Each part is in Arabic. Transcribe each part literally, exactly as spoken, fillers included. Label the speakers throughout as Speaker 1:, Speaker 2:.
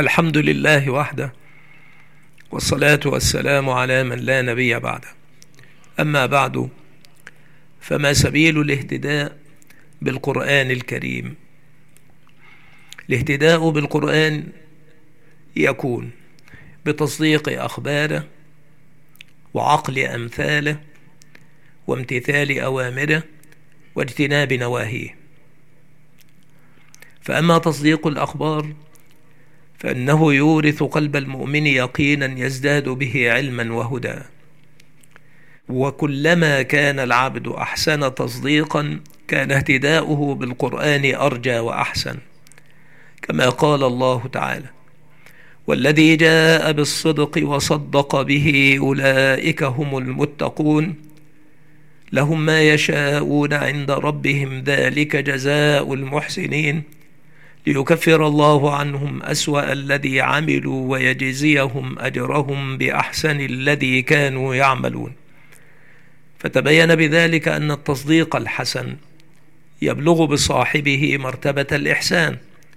Speaker 1: الحمد لله وحده، والصلاة والسلام على من لا نبي بعده. أما بعد، فما سبيل الاهتداء بالقرآن الكريم؟ الاهتداء بالقرآن يكون بتصديق أخباره وعقل أمثاله وامتثال أوامره واجتناب نواهيه. فأما تصديق الأخبار فإنه يورث قلب المؤمن يقينا يزداد به علما وهدى، وكلما كان العبد أحسن تصديقا كان اهتداؤه بالقرآن أرجى وأحسن، كما قال الله تعالى: والذي جاء بالصدق وصدق به أولئك هم المتقون لهم ما يشاءون عند ربهم ذلك جزاء المحسنين ليكفر الله عنهم أسوأ الذي عملوا ويجزيهم أجرهم بأحسن الذي كانوا يعملون. فتبين بذلك أن التصديق الحسن يبلغ بصاحبه مرتبة الإحسان،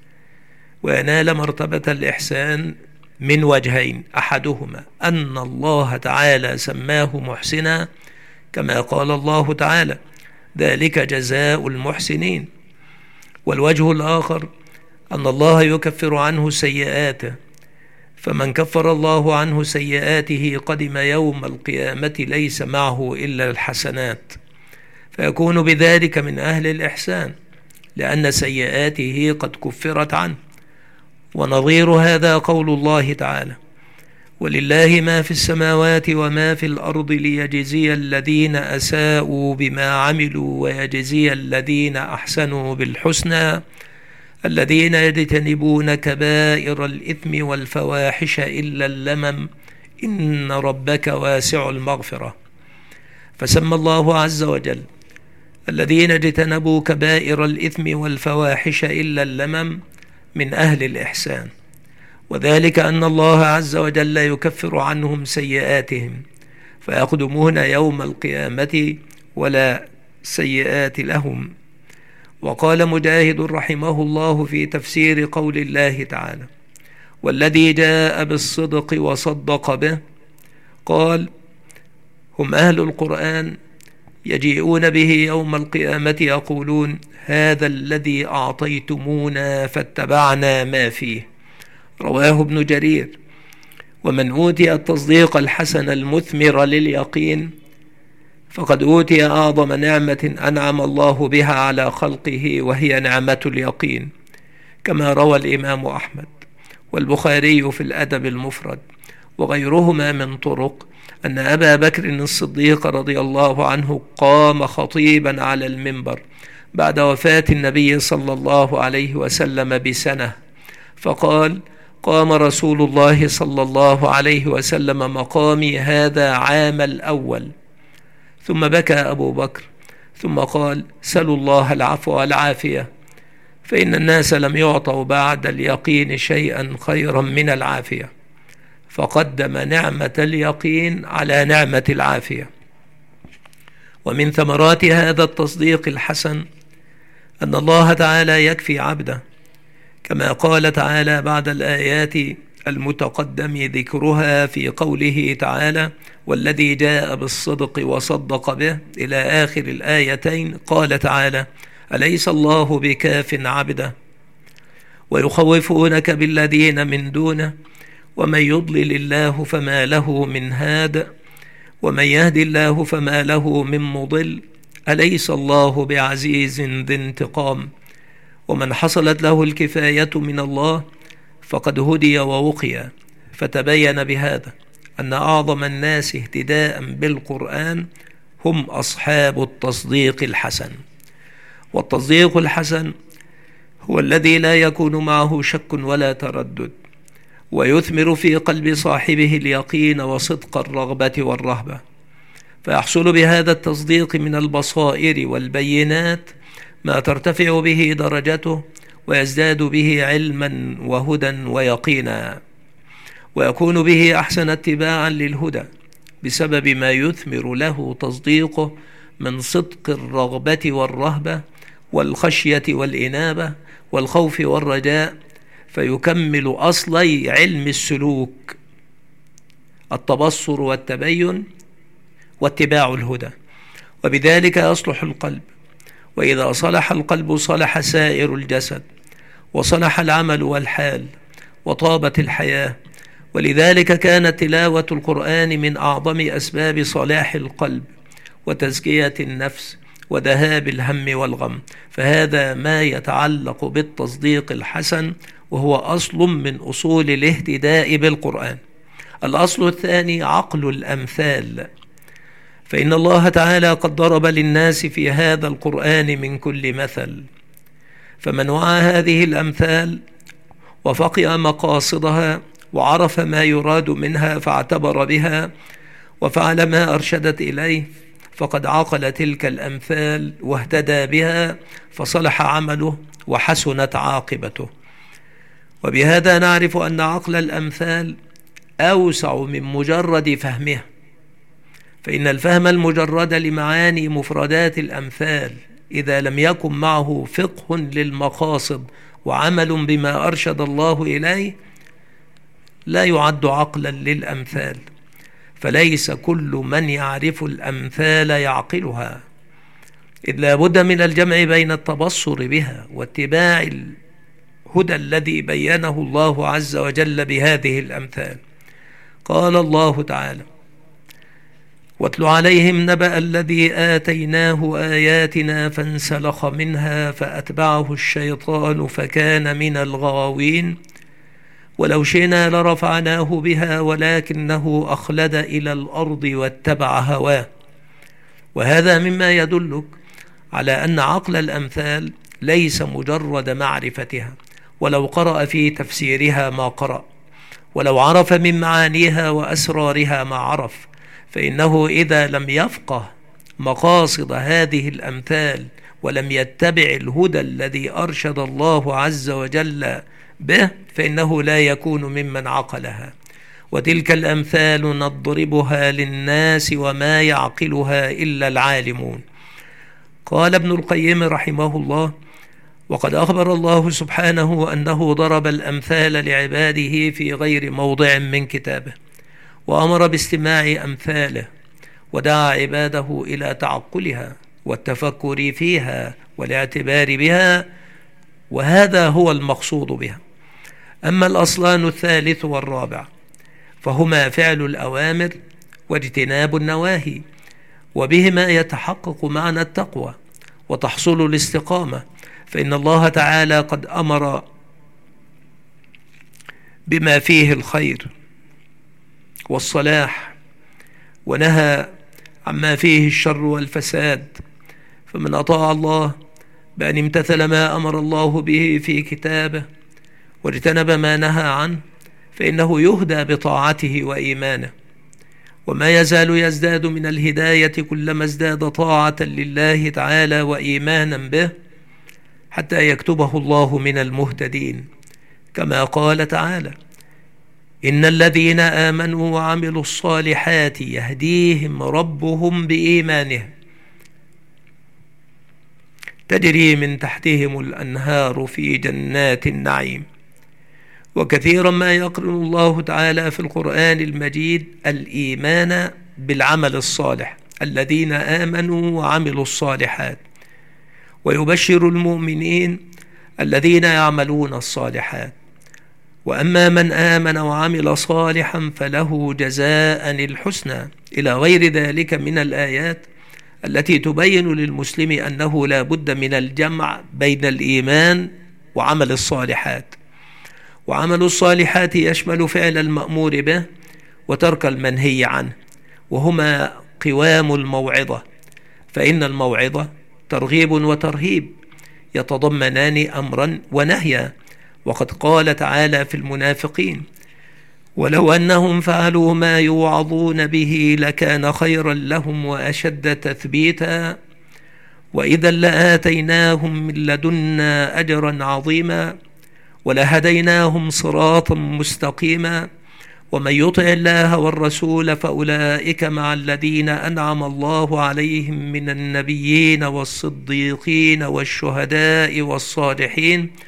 Speaker 1: وينال مرتبة الإحسان من وجهين: أحدهما أن الله تعالى سماه محسنا كما قال الله تعالى: ذلك جزاء المحسنين، والوجه الآخر أن الله يكفر عنه سيئاته، فمن كفر الله عنه سيئاته قدم يوم القيامة ليس معه إلا الحسنات، فيكون بذلك من أهل الإحسان لأن سيئاته قد كفرت عنه. ونظير هذا قول الله تعالى: ولله ما في السماوات وما في الأرض ليجزي الذين أساءوا بما عملوا ويجزي الذين أحسنوا بالحسنى الذين يجتنبون كبائر الإثم والفواحش إلا اللمم إن ربك واسع المغفرة. فسمى الله عز وجل الذين اجتنبوا كبائر الإثم والفواحش إلا اللمم من أهل الإحسان، وذلك أن الله عز وجل يكفر عنهم سيئاتهم فيقدمون يوم القيامة ولا سيئات لهم. وقال مجاهد رحمه الله في تفسير قول الله تعالى: والذي جاء بالصدق وصدق به، قال: هم أهل القرآن يجيئون به يوم القيامة يقولون: هذا الذي أعطيتمونا فاتبعنا ما فيه. رواه ابن جرير. ومن أوتي التصديق الحسن المثمر لليقين فقد أوتي أعظم نعمة أنعم الله بها على خلقه، وهي نعمة اليقين، كما روى الإمام أحمد والبخاري في الأدب المفرد وغيرهما من طرق أن أبا بكر الصديق رضي الله عنه قام خطيبا على المنبر بعد وفاة النبي صلى الله عليه وسلم بسنة، فقال: قام رسول الله صلى الله عليه وسلم مقامي هذا عام الأول. ثم بكى أبو بكر ثم قال: سلوا الله العفو والعافية، فإن الناس لم يعطوا بعد اليقين شيئا خيرا من العافية، فقدم نعمة اليقين على نعمة العافية. ومن ثمرات هذا التصديق الحسن أن الله تعالى يكفي عبده، كما قال تعالى بعد الآيات المتقدم ذكرها في قوله تعالى: والذي جاء بالصدق وصدق به إلى آخر الآيتين، قال تعالى: أليس الله بكاف عبده؟ ويخوفونك بالذين من دونه ومن يضلل الله فما له من هاد ومن يهد الله فما له من مضل أليس الله بعزيز ذي انتقام. ومن حصلت له الكفاية من الله فقد هدي ووقي. فتبين بهذا أن أعظم الناس اهتداء بالقرآن هم أصحاب التصديق الحسن. والتصديق الحسن هو الذي لا يكون معه شك ولا تردد، ويثمر في قلب صاحبه اليقين وصدق الرغبة والرهبة، فيحصل بهذا التصديق من البصائر والبينات ما ترتفع به درجته ويزداد به علما وهدى ويقينا، ويكون به أحسن اتباعا للهدى بسبب ما يثمر له تصديقه من صدق الرغبة والرهبة والخشية والإنابة والخوف والرجاء، فيكمل أصلي علم السلوك: التبصر والتبين واتباع الهدى. وبذلك يصلح القلب، وإذا صلح القلب صلح سائر الجسد، وصلح العمل والحال، وطابت الحياة. ولذلك كانت تلاوة القرآن من أعظم أسباب صلاح القلب وتزكية النفس وذهاب الهم والغم، فهذا ما يتعلق بالتصديق الحسن، وهو أصل من أصول الاهتداء بالقرآن. الأصل الثاني عقل الأمثال، فإن الله تعالى قد ضرب للناس في هذا القرآن من كل مثل، فمن وعى هذه الأمثال وفقه مقاصدها وعرف ما يراد منها فاعتبر بها وفعل ما أرشدت إليه، فقد عقل تلك الأمثال واهتدى بها، فصلح عمله وحسنت عاقبته. وبهذا نعرف أن عقل الأمثال أوسع من مجرد فهمها، فإن الفهم المجرد لمعاني مفردات الأمثال إذا لم يكن معه فقه للمقاصد وعمل بما أرشد الله إليه لا يعد عقلا للأمثال، فليس كل من يعرف الأمثال يعقلها، إذ لا بد من الجمع بين التبصر بها واتباع الهدى الذي بينه الله عز وجل بهذه الأمثال. قال الله تعالى: واتل عليهم نبأ الذي آتيناه آياتنا فانسلخ منها فأتبعه الشيطان فكان من الغاوين ولو شئنا لرفعناه بها ولكنه أخلد إلى الأرض واتبع هواه. وهذا مما يدلك على أن عقل الأمثال ليس مجرد معرفتها، ولو قرأ في تفسيرها ما قرأ، ولو عرف من معانيها وأسرارها ما عرف، فإنه إذا لم يفقه مقاصد هذه الأمثال ولم يتبع الهدى الذي أرشد الله عز وجل به فإنه لا يكون ممن عقلها. وتلك الأمثال نضربها للناس وما يعقلها إلا العالمون. قال ابن القيم رحمه الله: وقد أخبر الله سبحانه أنه ضرب الأمثال لعباده في غير موضع من كتابه، وأمر باستماع أمثاله، ودعا عباده إلى تعقلها والتفكر فيها والاعتبار بها، وهذا هو المقصود بها. أما الأصلان الثالث والرابع فهما فعل الأوامر واجتناب النواهي، وبهما يتحقق معنى التقوى وتحصل الاستقامة، فإن الله تعالى قد أمر بما فيه الخير والصلاح ونهى عما فيه الشر والفساد، فمن أطاع الله بأن امتثل ما أمر الله به في كتابه واجتنب ما نهى عنه فإنه يهدى بطاعته وإيمانه، وما يزال يزداد من الهداية كلما ازداد طاعة لله تعالى وإيمانا به حتى يكتبه الله من المهتدين، كما قال تعالى: إن الذين آمنوا وعملوا الصالحات يهديهم ربهم بإيمانهم تجري من تحتهم الأنهار في جنات النعيم. وكثيرا ما يقرن الله تعالى في القرآن المجيد الإيمان بالعمل الصالح، الذين آمنوا وعملوا الصالحات، ويبشر المؤمنين الذين يعملون الصالحات. وأما من آمن وعمل صالحا فله جزاء الحسنى، إلى غير ذلك من الآيات التي تبين للمسلم أنه لا بد من الجمع بين الإيمان وعمل الصالحات. وعمل الصالحات يشمل فعل المأمور به وترك المنهي عنه، وهما قوام الموعظة، فإن الموعظة ترغيب وترهيب يتضمنان أمرا ونهيا. وقد قال تعالى في المنافقين: ولو أنهم فعلوا ما يوعظون به لكان خيرا لهم وأشد تثبيتا وإذا لآتيناهم من لدنا أجرا عظيما ولهديناهم صراطا مستقيما ومن يطع الله والرسول فأولئك مع الذين أنعم الله عليهم من النبيين والصديقين والشهداء والصالحين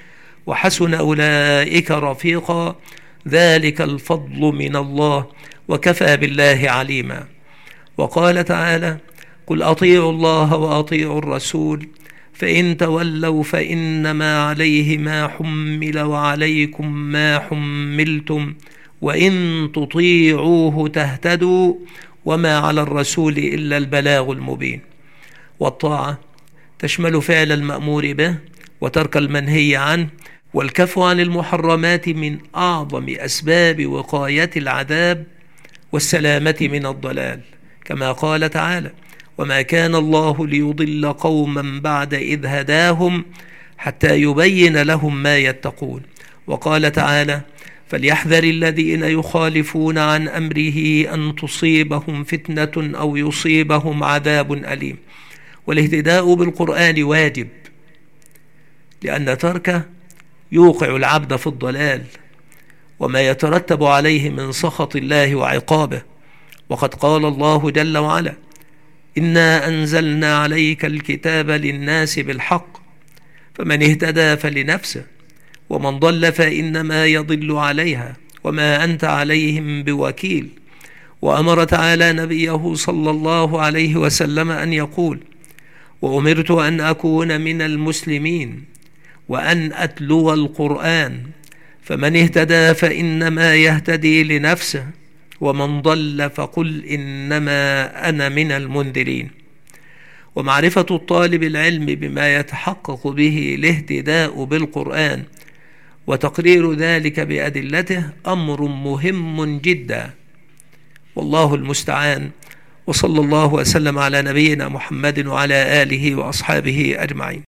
Speaker 1: وحسن أولئك رفيقا، ذلك الفضل من الله وكفى بالله عليما. وقال تعالى: قل أطيعوا الله وأطيعوا الرسول فإن تولوا فإنما عليه ما حمل وعليكم ما حملتم وإن تطيعوه تهتدوا وما على الرسول إلا البلاغ المبين. والطاعة تشمل فعل المأمور به وترك المنهي عنه، والكف عن المحرمات من أعظم أسباب وقاية العذاب والسلامة من الضلال، كما قال تعالى: وما كان الله ليضل قوما بعد إذ هداهم حتى يبين لهم ما يتقون. وقال تعالى: فليحذر الذين يخالفون عن أمره أن تصيبهم فتنة أو يصيبهم عذاب أليم. والاهتداء بالقرآن واجب، لأن تركه يوقع العبد في الضلال وما يترتب عليه من سخط الله وعقابه. وقد قال الله جل وعلا: إنا أنزلنا عليك الكتاب للناس بالحق فمن اهتدى فلنفسه ومن ضل فإنما يضل عليها وما أنت عليهم بوكيل. وأمر تعالى نبيه صلى الله عليه وسلم أن يقول: وأمرت أن أكون من المسلمين وأن أتلو القرآن فمن اهتدى فإنما يهتدي لنفسه ومن ضل فقل إنما أنا من المنذرين. ومعرفة الطالب العلم بما يتحقق به الاهتداء بالقرآن وتقرير ذلك بأدلته أمر مهم جدا، والله المستعان. وصلى الله وسلم على نبينا محمد وعلى آله وأصحابه أجمعين.